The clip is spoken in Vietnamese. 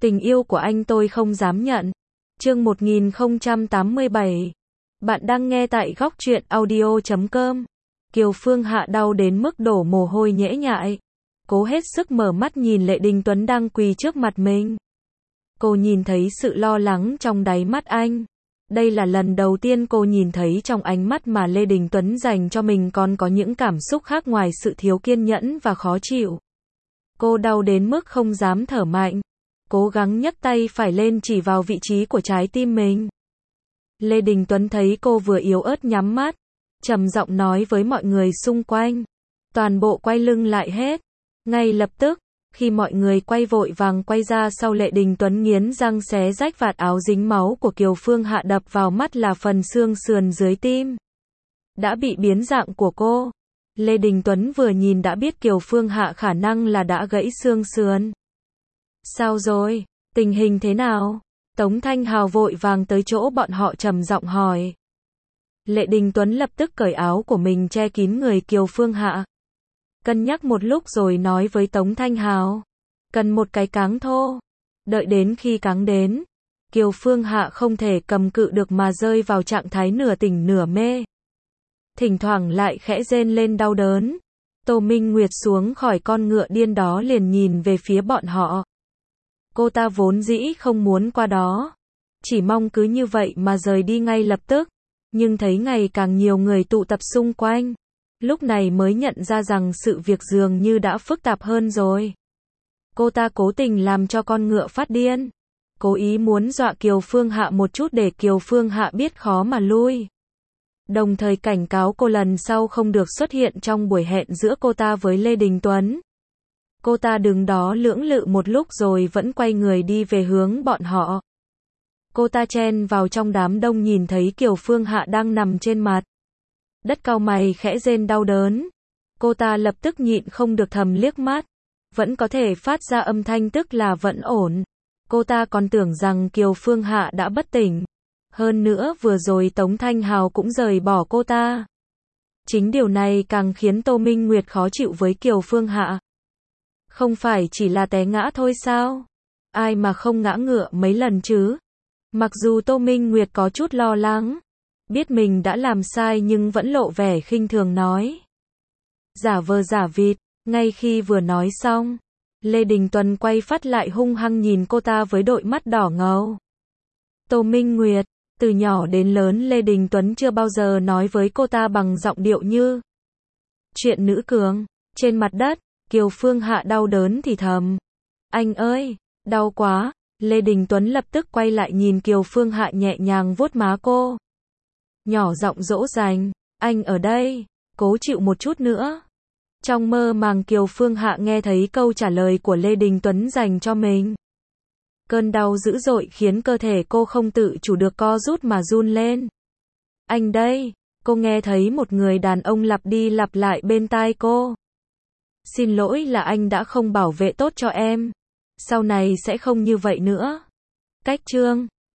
Tình yêu của anh tôi không dám nhận. Chương 1087. Bạn đang nghe tại góc truyện audio.com. Kiều Phương Hạ đau đến mức đổ mồ hôi nhễ nhại. Cố hết sức mở mắt nhìn Lệ Đình Tuấn đang quỳ trước mặt mình. Cô nhìn thấy sự lo lắng trong đáy mắt anh. Đây là lần đầu tiên cô nhìn thấy trong ánh mắt mà Lê Đình Tuấn dành cho mình còn có những cảm xúc khác ngoài sự thiếu kiên nhẫn và khó chịu. Cô đau đến mức không dám thở mạnh. Cố gắng nhấc tay phải lên chỉ vào vị trí của trái tim mình. Lê Đình Tuấn thấy cô vừa yếu ớt nhắm mắt, trầm giọng nói với mọi người xung quanh. Toàn bộ quay lưng lại hết. Ngay lập tức, khi mọi người quay vội vàng quay ra sau, Lệ Đình Tuấn nghiến răng xé rách vạt áo dính máu của Kiều Phương Hạ, đập vào mắt là phần xương sườn dưới tim. Đã bị biến dạng của cô. Lê Đình Tuấn vừa nhìn đã biết Kiều Phương Hạ khả năng là đã gãy xương sườn. Sao rồi? Tình hình thế nào? Tống Thanh Hào vội vàng tới chỗ bọn họ trầm giọng hỏi. Lệ Đình Tuấn lập tức cởi áo của mình che kín người Kiều Phương Hạ. Cân nhắc một lúc rồi nói với Tống Thanh Hào. Cần một cái cáng thô. Đợi đến khi cáng đến, Kiều Phương Hạ không thể cầm cự được mà rơi vào trạng thái nửa tỉnh nửa mê. Thỉnh thoảng lại khẽ rên lên đau đớn. Tô Minh Nguyệt xuống khỏi con ngựa điên đó liền nhìn về phía bọn họ. Cô ta vốn dĩ không muốn qua đó. Chỉ mong cứ như vậy mà rời đi ngay lập tức. Nhưng thấy ngày càng nhiều người tụ tập xung quanh. Lúc này mới nhận ra rằng sự việc dường như đã phức tạp hơn rồi. Cô ta cố tình làm cho con ngựa phát điên. Cố ý muốn dọa Kiều Phương Hạ một chút để Kiều Phương Hạ biết khó mà lui. Đồng thời cảnh cáo cô lần sau không được xuất hiện trong buổi hẹn giữa cô ta với Lê Đình Tuấn. Cô ta đứng đó lưỡng lự một lúc rồi vẫn quay người đi về hướng bọn họ. Cô ta chen vào trong đám đông nhìn thấy Kiều Phương Hạ đang nằm trên mặt đất cau mày khẽ rên đau đớn. Cô ta lập tức nhịn không được thầm liếc mắt. Vẫn có thể phát ra âm thanh tức là vẫn ổn. Cô ta còn tưởng rằng Kiều Phương Hạ đã bất tỉnh. Hơn nữa vừa rồi Tống Thanh Hào cũng rời bỏ cô ta. Chính điều này càng khiến Tô Minh Nguyệt khó chịu với Kiều Phương Hạ. Không phải chỉ là té ngã thôi sao? Ai mà không ngã ngựa mấy lần chứ? Mặc dù Tô Minh Nguyệt có chút lo lắng, biết mình đã làm sai nhưng vẫn lộ vẻ khinh thường nói. Giả vờ giả vịt. Ngay khi vừa nói xong, Lê Đình Tuấn quay phát lại hung hăng nhìn cô ta với đôi mắt đỏ ngầu. Tô Minh Nguyệt, từ nhỏ đến lớn Lê Đình Tuấn chưa bao giờ nói với cô ta bằng giọng điệu như chuyện nữ cường. Trên mặt đất, Kiều Phương Hạ đau đớn thì thầm. Anh ơi, đau quá. Lê Đình Tuấn lập tức quay lại nhìn Kiều Phương Hạ nhẹ nhàng vuốt má cô. Nhỏ giọng dỗ dành. Anh ở đây, cố chịu một chút nữa. Trong mơ màng Kiều Phương Hạ nghe thấy câu trả lời của Lê Đình Tuấn dành cho mình. Cơn đau dữ dội khiến cơ thể cô không tự chủ được co rút mà run lên. Anh đây, cô nghe thấy một người đàn ông lặp đi lặp lại bên tai cô. Xin lỗi là anh đã không bảo vệ tốt cho em. Sau này sẽ không như vậy nữa. Cách chương